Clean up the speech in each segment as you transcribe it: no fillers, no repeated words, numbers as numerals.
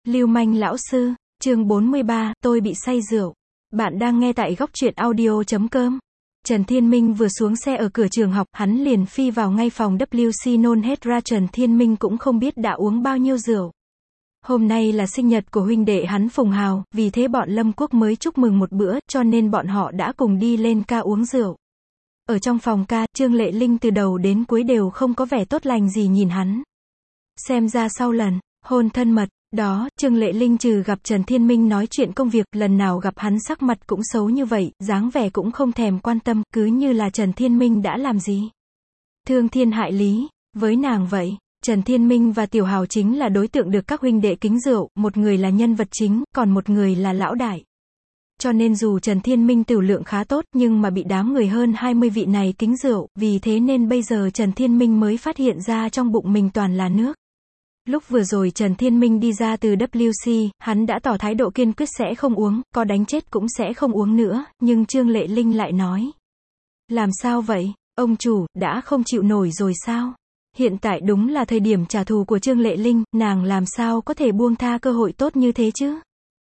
Lưu manh lão sư, chương 43, tôi bị say rượu. Bạn đang nghe tại góc truyện audio.com. Trần Thiên Minh vừa xuống xe ở cửa trường học, hắn liền phi vào ngay phòng WC nôn hết ra. Trần Thiên Minh cũng không biết đã uống bao nhiêu rượu. Hôm nay là sinh nhật của huynh đệ hắn Phùng Hào, vì thế bọn Lâm Quốc mới chúc mừng một bữa, cho nên bọn họ đã cùng đi lên ca uống rượu. Ở trong phòng ca, Trương Lệ Linh từ đầu đến cuối đều không có vẻ tốt lành gì nhìn hắn. Xem ra sau lần hôn thân mật đó, Trương Lệ Linh trừ gặp Trần Thiên Minh nói chuyện công việc, lần nào gặp hắn sắc mặt cũng xấu như vậy, dáng vẻ cũng không thèm quan tâm, cứ như là Trần Thiên Minh đã làm gì thương thiên hại lý với nàng vậy. Trần Thiên Minh và Tiểu Hào chính là đối tượng được các huynh đệ kính rượu, một người là nhân vật chính, còn một người là lão đại. Cho nên dù Trần Thiên Minh tửu lượng khá tốt, nhưng mà bị đám người hơn 20 vị này kính rượu, vì thế nên bây giờ Trần Thiên Minh mới phát hiện ra trong bụng mình toàn là nước. Lúc vừa rồi Trần Thiên Minh đi ra từ WC, hắn đã tỏ thái độ kiên quyết sẽ không uống, có đánh chết cũng sẽ không uống nữa, nhưng Trương Lệ Linh lại nói. Làm sao vậy, ông chủ, đã không chịu nổi rồi sao? Hiện tại đúng là thời điểm trả thù của Trương Lệ Linh, nàng làm sao có thể buông tha cơ hội tốt như thế chứ?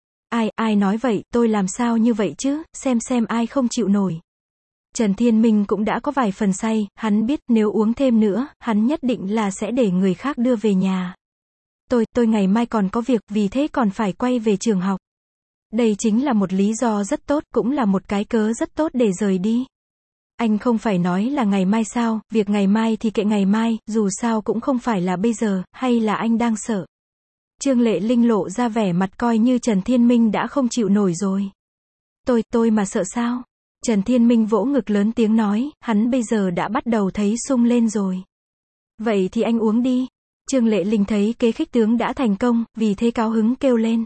Ai nói vậy, tôi làm sao như vậy chứ, xem ai không chịu nổi. Trần Thiên Minh cũng đã có vài phần say, hắn biết nếu uống thêm nữa, hắn nhất định là sẽ để người khác đưa về nhà. Tôi ngày mai còn có việc, vì thế còn phải quay về trường học. Đây chính là một lý do rất tốt, cũng là một cái cớ rất tốt để rời đi. Anh không phải nói là ngày mai sao, việc ngày mai thì kệ ngày mai, dù sao cũng không phải là bây giờ, hay là anh đang sợ? Trương Lệ Linh lộ ra vẻ mặt coi như Trần Thiên Minh đã không chịu nổi rồi. Tôi mà sợ sao? Trần Thiên Minh vỗ ngực lớn tiếng nói, hắn bây giờ đã bắt đầu thấy sung lên rồi. Vậy thì anh uống đi. Trương Lệ Linh thấy kế khích tướng đã thành công, vì thế cao hứng kêu lên.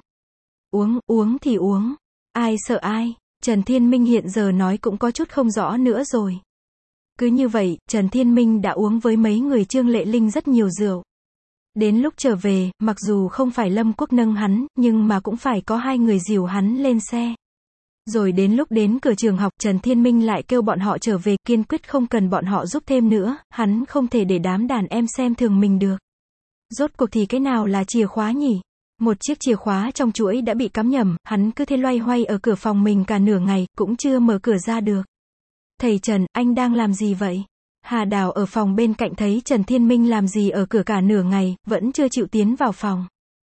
Uống thì uống. Ai sợ ai? Trần Thiên Minh hiện giờ nói cũng có chút không rõ nữa rồi. Cứ như vậy, Trần Thiên Minh đã uống với mấy người Trương Lệ Linh rất nhiều rượu. Đến lúc trở về, mặc dù không phải Lâm Quốc nâng hắn, nhưng mà cũng phải có hai người dìu hắn lên xe. Rồi đến lúc đến cửa trường học, Trần Thiên Minh lại kêu bọn họ trở về, kiên quyết không cần bọn họ giúp thêm nữa, hắn không thể để đám đàn em xem thường mình được. Rốt cuộc thì cái nào là chìa khóa nhỉ? Một chiếc chìa khóa trong chuỗi đã bị cắm nhầm, hắn cứ thế loay hoay ở cửa phòng mình cả nửa ngày, cũng chưa mở cửa ra được. Thầy Trần, anh đang làm gì vậy? Hà Đào ở phòng bên cạnh thấy Trần Thiên Minh làm gì ở cửa cả nửa ngày, vẫn chưa chịu tiến vào phòng.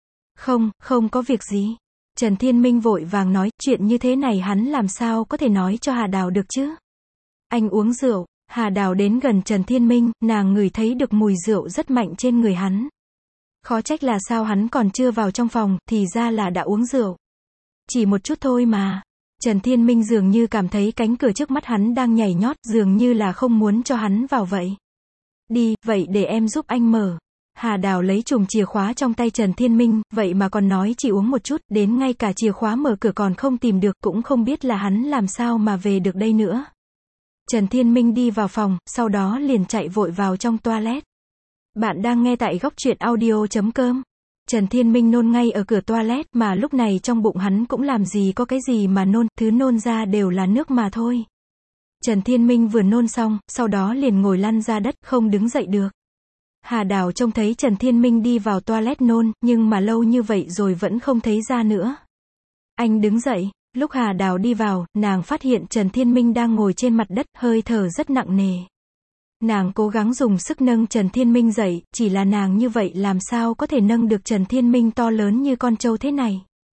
Không có việc gì. Trần Thiên Minh vội vàng nói, chuyện như thế này hắn làm sao có thể nói cho Hà Đào được chứ? Anh uống rượu. Hà Đào đến gần Trần Thiên Minh, nàng ngửi thấy được mùi rượu rất mạnh trên người hắn. Khó trách là sao hắn còn chưa vào trong phòng, thì ra là đã uống rượu. Chỉ một chút thôi mà. Trần Thiên Minh dường như cảm thấy cánh cửa trước mắt hắn đang nhảy nhót, dường như là không muốn cho hắn vào vậy. Đi, vậy để em giúp anh mở. Hà Đào lấy chùm chìa khóa trong tay Trần Thiên Minh, vậy mà còn nói chỉ uống một chút, đến ngay cả chìa khóa mở cửa còn không tìm được, cũng không biết là hắn làm sao mà về được đây nữa. Trần Thiên Minh đi vào phòng, sau đó liền chạy vội vào trong toilet. Bạn đang nghe tại góc truyện audio.com. Trần Thiên Minh nôn ngay ở cửa toilet, mà lúc này trong bụng hắn cũng làm gì có cái gì mà nôn, thứ nôn ra đều là nước mà thôi. Trần Thiên Minh vừa nôn xong, sau đó liền ngồi lăn ra đất, không đứng dậy được. Hà Đào trông thấy Trần Thiên Minh đi vào toilet nôn, nhưng mà lâu như vậy rồi vẫn không thấy ra nữa. Anh đứng dậy. Lúc Hà Đào đi vào, nàng phát hiện Trần Thiên Minh đang ngồi trên mặt đất, hơi thở rất nặng nề. Nàng cố gắng dùng sức nâng Trần Thiên Minh dậy, chỉ là nàng như vậy làm sao có thể nâng được Trần Thiên Minh to lớn như con trâu thế này.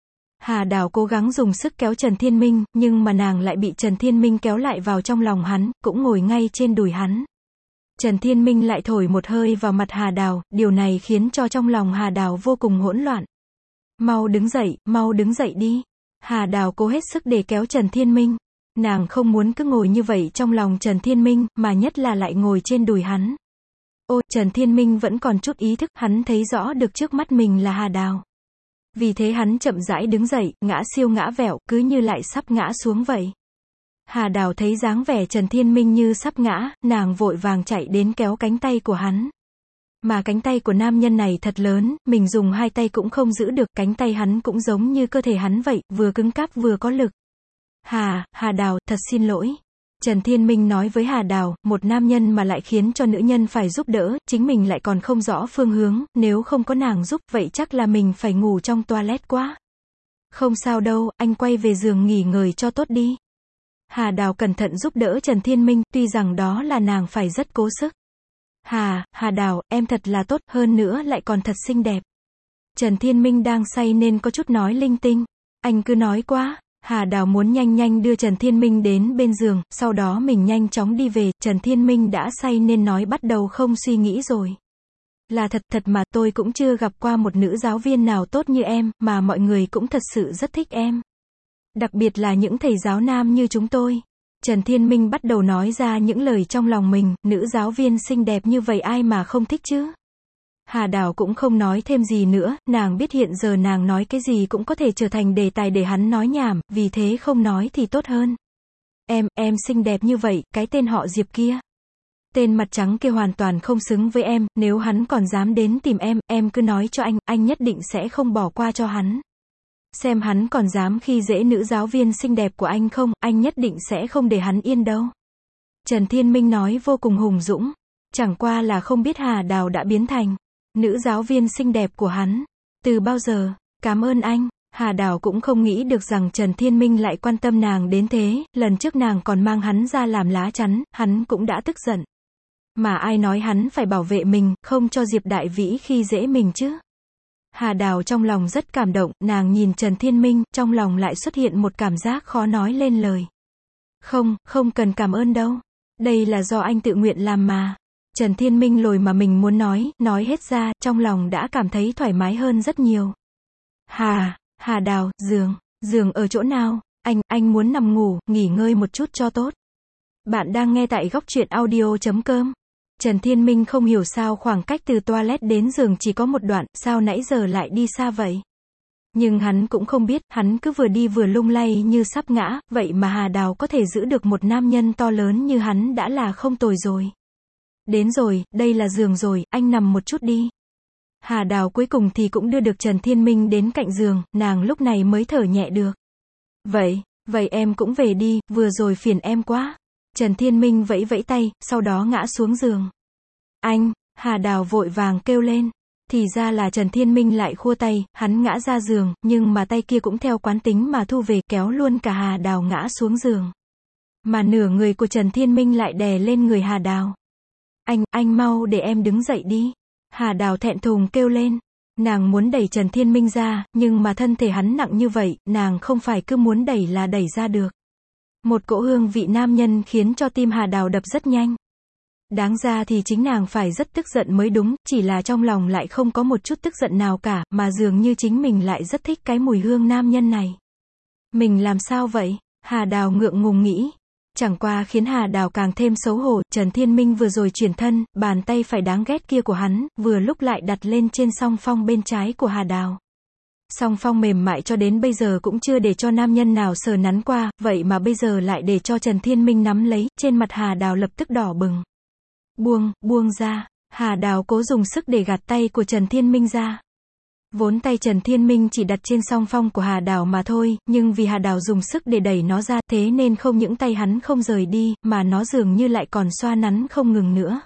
Hà Đào cố gắng dùng sức kéo Trần Thiên Minh, nhưng mà nàng lại bị Trần Thiên Minh kéo lại vào trong lòng hắn, cũng ngồi ngay trên đùi hắn. Trần Thiên Minh lại thổi một hơi vào mặt Hà Đào, điều này khiến cho trong lòng Hà Đào vô cùng hỗn loạn. Mau đứng dậy đi. Hà Đào cố hết sức để kéo Trần Thiên Minh. Nàng không muốn cứ ngồi như vậy trong lòng Trần Thiên Minh, mà nhất là lại ngồi trên đùi hắn. Trần Thiên Minh vẫn còn chút ý thức, hắn thấy rõ được trước mắt mình là Hà Đào. Vì thế hắn chậm rãi đứng dậy, ngã siêu ngã vẹo, cứ như lại sắp ngã xuống vậy. Hà Đào thấy dáng vẻ Trần Thiên Minh như sắp ngã, nàng vội vàng chạy đến kéo cánh tay của hắn. Mà cánh tay của nam nhân này thật lớn, mình dùng hai tay cũng không giữ được, cánh tay hắn cũng giống như cơ thể hắn vậy, vừa cứng cáp vừa có lực. Hà Đào, thật xin lỗi. Trần Thiên Minh nói với Hà Đào, một nam nhân mà lại khiến cho nữ nhân phải giúp đỡ, chính mình lại còn không rõ phương hướng, nếu không có nàng giúp, vậy chắc là mình phải ngủ trong toilet quá. Không sao đâu, anh quay về giường nghỉ ngơi cho tốt đi. Hà Đào cẩn thận giúp đỡ Trần Thiên Minh, tuy rằng đó là nàng phải rất cố sức. Hà Đào, em thật là tốt, hơn nữa lại còn thật xinh đẹp. Trần Thiên Minh đang say nên có chút nói linh tinh. Anh cứ nói quá. Hà Đào muốn nhanh nhanh đưa Trần Thiên Minh đến bên giường, sau đó mình nhanh chóng đi về, Trần Thiên Minh đã say nên nói bắt đầu không suy nghĩ rồi. Là thật mà tôi cũng chưa gặp qua một nữ giáo viên nào tốt như em, mà mọi người cũng thật sự rất thích em. Đặc biệt là những thầy giáo nam như chúng tôi. Trần Thiên Minh bắt đầu nói ra những lời trong lòng mình, nữ giáo viên xinh đẹp như vậy ai mà không thích chứ. Hà Đào cũng không nói thêm gì nữa, nàng biết hiện giờ nàng nói cái gì cũng có thể trở thành đề tài để hắn nói nhảm, vì thế không nói thì tốt hơn. Em xinh đẹp như vậy, cái tên họ Diệp kia. Tên mặt trắng kia hoàn toàn không xứng với em, nếu hắn còn dám đến tìm em cứ nói cho anh nhất định sẽ không bỏ qua cho hắn. Xem hắn còn dám khi dễ nữ giáo viên xinh đẹp của anh không, anh nhất định sẽ không để hắn yên đâu. Trần Thiên Minh nói vô cùng hùng dũng, chẳng qua là không biết Hà Đào đã biến thành nữ giáo viên xinh đẹp của hắn. Từ bao giờ? Cảm ơn anh. Hà Đào cũng không nghĩ được rằng Trần Thiên Minh lại quan tâm nàng đến thế, lần trước nàng còn mang hắn ra làm lá chắn, hắn cũng đã tức giận. Mà ai nói hắn phải bảo vệ mình, không cho Diệp Đại Vĩ khi dễ mình chứ? Hà Đào trong lòng rất cảm động, nàng nhìn Trần Thiên Minh, trong lòng lại xuất hiện một cảm giác khó nói lên lời. Không cần cảm ơn đâu. Đây là do anh tự nguyện làm mà. Trần Thiên Minh lồi mà mình muốn nói hết ra, trong lòng đã cảm thấy thoải mái hơn rất nhiều. Hà Đào, giường ở chỗ nào? Anh muốn nằm ngủ, nghỉ ngơi một chút cho tốt. Bạn đang nghe tại Góc Truyện Audio.com. Trần Thiên Minh không hiểu sao khoảng cách từ toilet đến giường chỉ có một đoạn, sao nãy giờ lại đi xa vậy? Nhưng hắn cũng không biết, hắn cứ vừa đi vừa lung lay như sắp ngã, vậy mà Hà Đào có thể giữ được một nam nhân to lớn như hắn đã là không tồi rồi. Đến rồi, đây là giường rồi, anh nằm một chút đi. Hà Đào cuối cùng thì cũng đưa được Trần Thiên Minh đến cạnh giường, nàng lúc này mới thở nhẹ được. Vậy em cũng về đi, vừa rồi phiền em quá. Trần Thiên Minh vẫy vẫy tay, sau đó ngã xuống giường. Hà Đào vội vàng kêu lên. Thì ra là Trần Thiên Minh lại khua tay, hắn ngã ra giường, nhưng mà tay kia cũng theo quán tính mà thu về, kéo luôn cả Hà Đào ngã xuống giường. Mà nửa người của Trần Thiên Minh lại đè lên người Hà Đào. Anh mau để em đứng dậy đi. Hà Đào thẹn thùng kêu lên. Nàng muốn đẩy Trần Thiên Minh ra, nhưng mà thân thể hắn nặng như vậy, nàng không phải cứ muốn đẩy là đẩy ra được. Một cỗ hương vị nam nhân khiến cho tim Hà Đào đập rất nhanh. Đáng ra thì chính nàng phải rất tức giận mới đúng, chỉ là trong lòng lại không có một chút tức giận nào cả, mà dường như chính mình lại rất thích cái mùi hương nam nhân này. Mình làm sao vậy? Hà Đào ngượng ngùng nghĩ. Chẳng qua khiến Hà Đào càng thêm xấu hổ, Trần Thiên Minh vừa rồi chuyển thân, bàn tay phải đáng ghét kia của hắn, vừa lúc lại đặt lên trên song phong bên trái của Hà Đào. Song phong mềm mại cho đến bây giờ cũng chưa để cho nam nhân nào sờ nắn qua, vậy mà bây giờ lại để cho Trần Thiên Minh nắm lấy, trên mặt Hà Đào lập tức đỏ bừng. Buông ra. Hà Đào cố dùng sức để gạt tay của Trần Thiên Minh ra. Vốn tay Trần Thiên Minh chỉ đặt trên song phong của Hà Đào mà thôi, nhưng vì Hà Đào dùng sức để đẩy nó ra, thế nên không những tay hắn không rời đi, mà nó dường như lại còn xoa nắn không ngừng nữa.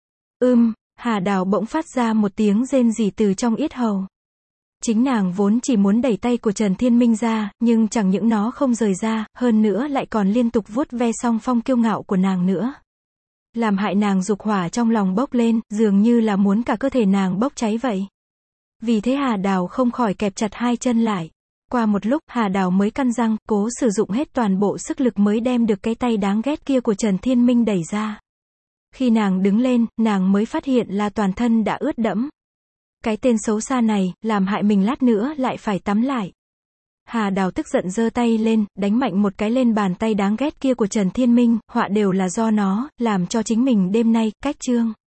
Hà Đào bỗng phát ra một tiếng rên rỉ từ trong yết hầu. Chính nàng vốn chỉ muốn đẩy tay của Trần Thiên Minh ra, nhưng chẳng những nó không rời ra, hơn nữa lại còn liên tục vuốt ve song phong kiêu ngạo của nàng nữa. Làm hại nàng dục hỏa trong lòng bốc lên, dường như là muốn cả cơ thể nàng bốc cháy vậy. Vì thế Hà Đào không khỏi kẹp chặt hai chân lại. Qua một lúc, Hà Đào mới căn răng, cố sử dụng hết toàn bộ sức lực mới đem được cái tay đáng ghét kia của Trần Thiên Minh đẩy ra. Khi nàng đứng lên, nàng mới phát hiện là toàn thân đã ướt đẫm. Cái tên xấu xa này, làm hại mình lát nữa lại phải tắm lại. Hà Đào tức giận giơ tay lên, đánh mạnh một cái lên bàn tay đáng ghét kia của Trần Thiên Minh, họa đều là do nó, làm cho chính mình đêm nay, cách chương.